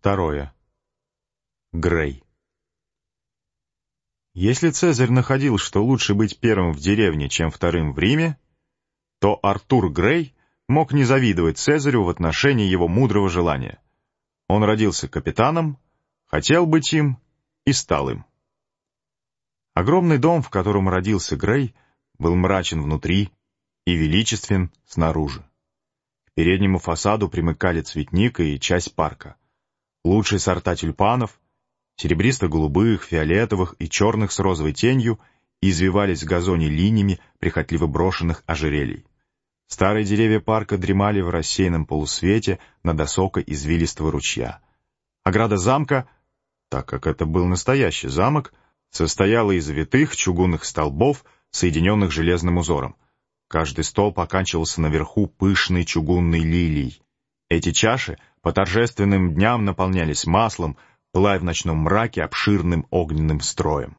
Второе. Грей. Если Цезарь находил, что лучше быть первым в деревне, чем вторым в Риме, то Артур Грей мог не завидовать Цезарю в отношении его мудрого желания. Он родился капитаном, хотел быть им и стал им. Огромный дом, в котором родился Грей, был мрачен внутри и величествен снаружи. К переднему фасаду примыкали цветник и часть парка. Лучшие сорта тюльпанов, серебристо-голубых, фиолетовых и черных с розовой тенью, извивались в газоне линиями прихотливо брошенных ожерелий. Старые деревья парка дремали в рассеянном полусвете над осокой извилистого ручья. Ограда замка, так как это был настоящий замок, состояла из витых чугунных столбов, соединенных железным узором. Каждый столб оканчивался наверху пышной чугунной лилией. Эти чаши по торжественным дням наполнялись маслом, пылая в ночном мраке обширным огненным строем.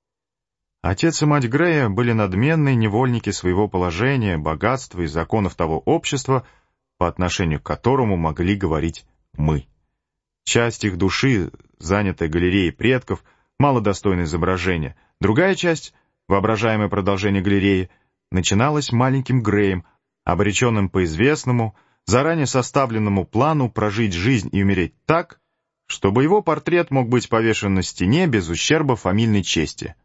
Отец и мать Грея были надменные невольники своего положения, богатства и законов того общества, по отношению к которому могли говорить «мы». Часть их души, занятая галереей предков, мало достойна изображения. Другая часть, воображаемое продолжение галереи, начиналась маленьким Греем, обреченным по известному, заранее составленному плану прожить жизнь и умереть так, чтобы его портрет мог быть повешен на стене без ущерба фамильной чести.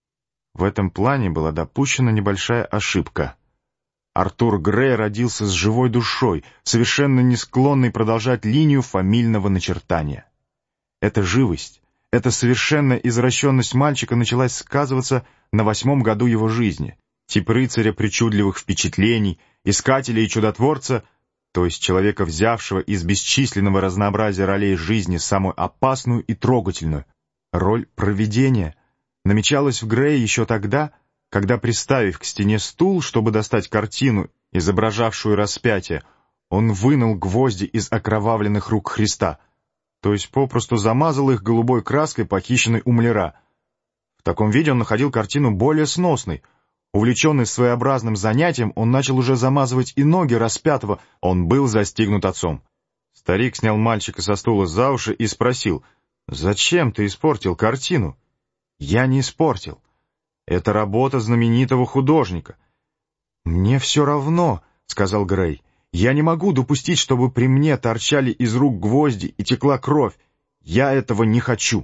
В этом плане была допущена небольшая ошибка. Артур Грей родился с живой душой, совершенно не склонный продолжать линию фамильного начертания. Эта живость, эта совершенная извращенность мальчика началась сказываться на 8-м году его жизни. Тип рыцаря причудливых впечатлений, искателя и чудотворца, то есть человека, взявшего из бесчисленного разнообразия ролей жизни самую опасную и трогательную, роль провидения, намечалась в Грее еще тогда, когда, приставив к стене стул, чтобы достать картину, изображавшую распятие, он вынул гвозди из окровавленных рук Христа, то есть попросту замазал их голубой краской, похищенной у маляра. В таком виде он находил картину более сносной. Увлеченный своеобразным занятием, он начал уже замазывать и ноги распятого, он был застигнут отцом. Старик снял мальчика со стула за уши и спросил: «Зачем ты испортил картину?» «Я не испортил. Это работа знаменитого художника». «Мне все равно», — сказал Грей. «Я не могу допустить, чтобы при мне торчали из рук гвозди и текла кровь. Я этого не хочу».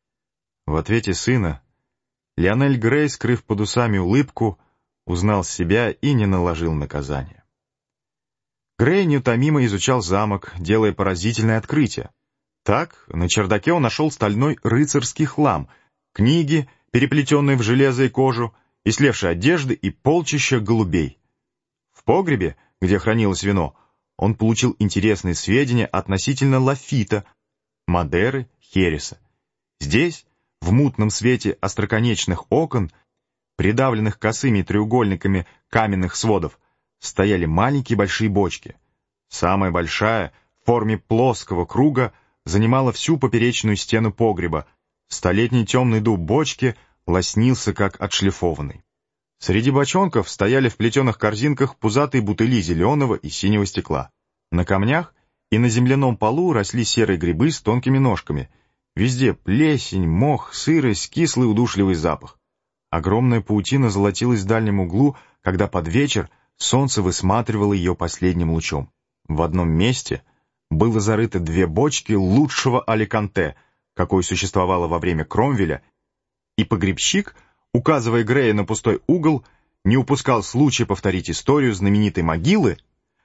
В ответе сына Лионель Грей, скрыв под усами улыбку, узнал себя и не наложил наказания. Грей неутомимо изучал замок, делая поразительное открытие. Так, на чердаке он нашел стальной рыцарский хлам, книги, переплетенные в железо и кожу, истлевшие одежды и полчища голубей. В погребе, где хранилось вино, он получил интересные сведения относительно лафита, Мадеры, хереса. Здесь, в мутном свете остроконечных окон, придавленных косыми треугольниками каменных сводов, стояли маленькие большие бочки. Самая большая, в форме плоского круга, занимала всю поперечную стену погреба. Столетний темный дуб бочки лоснился, как отшлифованный. Среди бочонков стояли в плетеных корзинках пузатые бутыли зеленого и синего стекла. На камнях и на земляном полу росли серые грибы с тонкими ножками. Везде плесень, мох, сырость, кислый удушливый запах. Огромная паутина золотилась в дальнем углу, когда под вечер солнце высматривало ее последним лучом. В одном месте было зарыто 2 бочки лучшего аликанте, какое существовало во время Кромвеля, и погребщик, указывая Грея на пустой угол, не упускал случая повторить историю знаменитой могилы,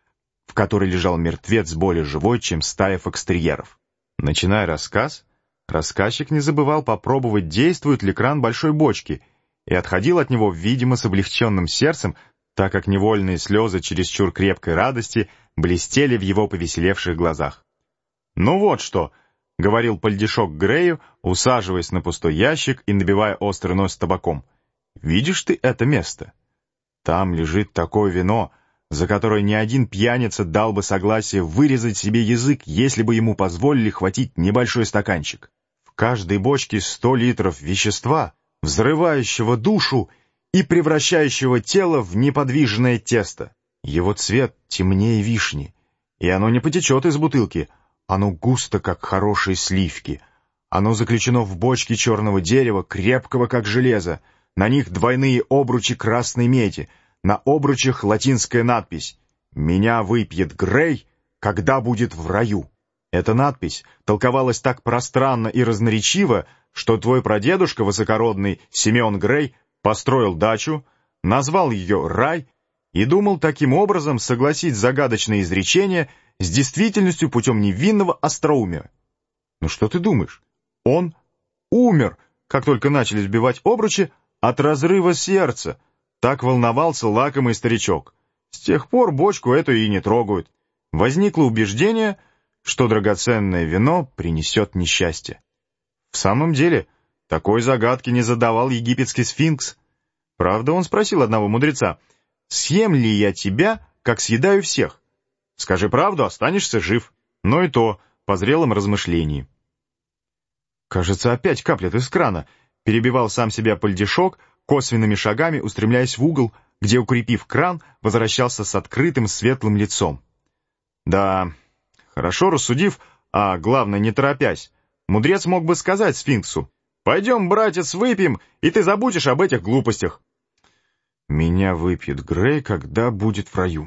в которой лежал мертвец более живой, чем стая фокстерьеров. Начиная рассказ, рассказчик не забывал попробовать, действует ли кран большой бочки, и отходил от него, видимо, с облегченным сердцем, так как невольные слезы чересчур крепкой радости блестели в его повеселевших глазах. «Ну вот что», — говорил пальдешок Грею, усаживаясь на пустой ящик и набивая острый нос табаком. «Видишь ты это место? Там лежит такое вино, за которое ни один пьяница дал бы согласие вырезать себе язык, если бы ему позволили хватить небольшой стаканчик. В каждой бочке 100 литров вещества, взрывающего душу и превращающего тело в неподвижное тесто. Его цвет темнее вишни, и оно не потечет из бутылки, Оно густо, как хорошие сливки. Оно заключено в бочке черного дерева, крепкого, как железо. На них двойные обручи красной меди. На обручах латинская надпись «Меня выпьет Грей, когда будет в раю». Эта надпись толковалась так пространно и разноречиво, что твой прадедушка, высокородный Симеон Грей, построил дачу, назвал ее «Рай» и думал таким образом согласить загадочное изречение с действительностью путем невинного остроумия. Ну что ты думаешь? Он умер, как только начали сбивать обручи, от разрыва сердца. Так волновался лакомый старичок. С тех пор бочку эту и не трогают. Возникло убеждение, что драгоценное вино принесет несчастье. В самом деле, такой загадки не задавал египетский сфинкс. Правда, он спросил одного мудреца: «Съем ли я тебя, как съедаю всех? Скажи правду, останешься жив». Но и то по зрелом размышлении. «Кажется, опять каплет из крана», — перебивал сам себя Польдишок, косвенными шагами устремляясь в угол, где, укрепив кран, возвращался с открытым светлым лицом. Да, хорошо рассудив, а главное не торопясь, мудрец мог бы сказать сфинксу: «Пойдем, братец, выпьем, и ты забудешь об этих глупостях». «Меня выпьет Грей, когда будет в раю».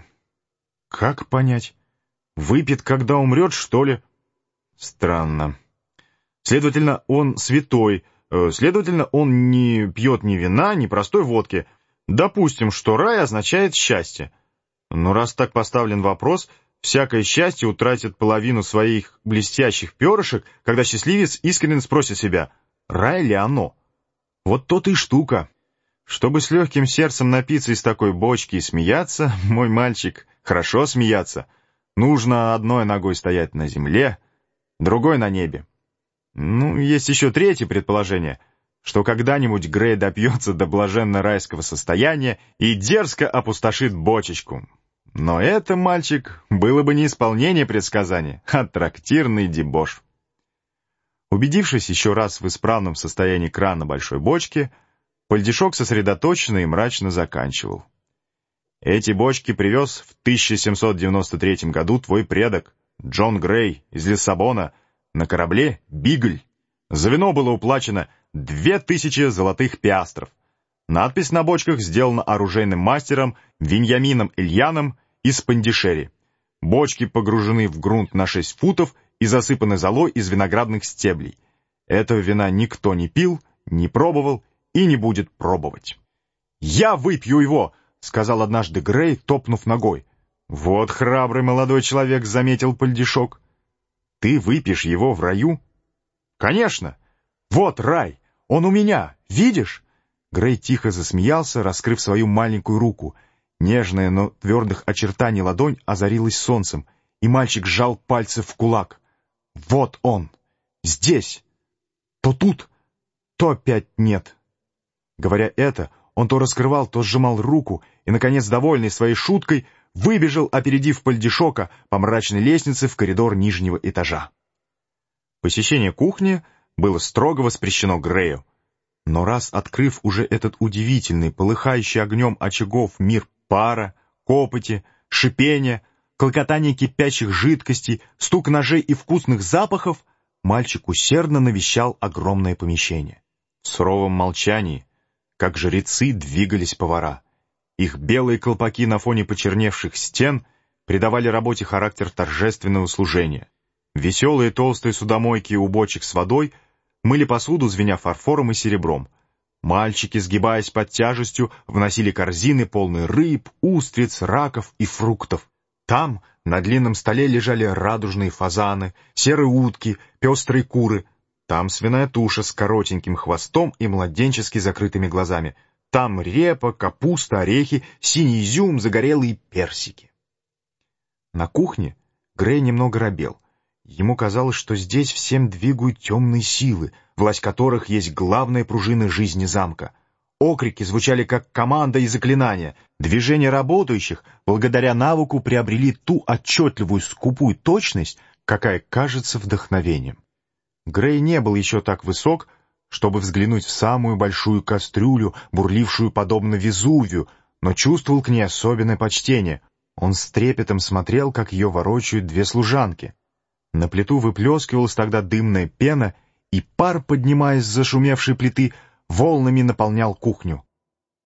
Как понять? Выпьет, когда умрет, что ли? Странно. Следовательно, он святой, следовательно, он не пьет ни вина, ни простой водки. Допустим, что рай означает счастье. Но раз так поставлен вопрос, всякое счастье утратит половину своих блестящих перышек, когда счастливец искренне спросит себя: рай ли оно? Вот то-то и штука. Чтобы с легким сердцем напиться из такой бочки и смеяться, мой мальчик, хорошо смеяться, нужно одной ногой стоять на земле, другой на небе. Ну, есть еще третье предположение, что когда-нибудь Грей допьется до блаженно-райского состояния и дерзко опустошит бочечку. Но это, мальчик, было бы не исполнение предсказания, а трактирный дебош. Убедившись еще раз в исправном состоянии крана большой бочки, Польдишок сосредоточенно и мрачно заканчивал. Эти бочки привез в 1793 году твой предок, Джон Грей, из Лиссабона, на корабле «Бигль». За вино было уплачено 2000 золотых пиастров. Надпись на бочках сделана оружейным мастером Виньямином Ильяном из Пандишери. Бочки погружены в грунт на 6 футов и засыпаны золой из виноградных стеблей. Этого вина никто не пил, не пробовал и не будет пробовать. «Я выпью его!» — сказал однажды Грей, топнув ногой. «Вот храбрый молодой человек», — заметил Польдишок. «Ты выпьешь его в раю?» «Конечно! Вот рай! Он у меня! Видишь?» Грей тихо засмеялся, раскрыв свою маленькую руку. Нежная, но твердых очертаний ладонь озарилась солнцем, и мальчик сжал пальцы в кулак. «Вот он! Здесь! То тут, то опять нет!» Говоря это, он то раскрывал, то сжимал руку, и, наконец, довольный своей шуткой, выбежал, опередив Польдишока, по мрачной лестнице в коридор нижнего этажа. Посещение кухни было строго воспрещено Грею. Но раз открыв уже этот удивительный, полыхающий огнем очагов мир пара, копоти, шипения, клокотание кипящих жидкостей, стук ножей и вкусных запахов, мальчик усердно навещал огромное помещение. В суровом молчании, как жрецы, двигались повара. Их белые колпаки на фоне почерневших стен придавали работе характер торжественного служения. Веселые толстые судомойки у бочек с водой мыли посуду, звеня фарфором и серебром. Мальчики, сгибаясь под тяжестью, вносили корзины, полные рыб, устриц, раков и фруктов. Там на длинном столе лежали радужные фазаны, серые утки, пестрые куры. Там свиная туша с коротеньким хвостом и младенчески закрытыми глазами. Там репа, капуста, орехи, синий изюм, загорелые персики. На кухне Грей немного робел. Ему казалось, что здесь всем двигают темные силы, власть которых есть главная пружина жизни замка. Окрики звучали как команда и заклинания. Движения работающих, благодаря навыку, приобрели ту отчетливую скупую точность, какая кажется вдохновением. Грей не был еще так высок, чтобы взглянуть в самую большую кастрюлю, бурлившую подобно Везувию, но чувствовал к ней особенное почтение. Он с трепетом смотрел, как ее ворочают две служанки. На плиту выплескивалась тогда дымная пена, и пар, поднимаясь с зашумевшей плиты, волнами наполнял кухню.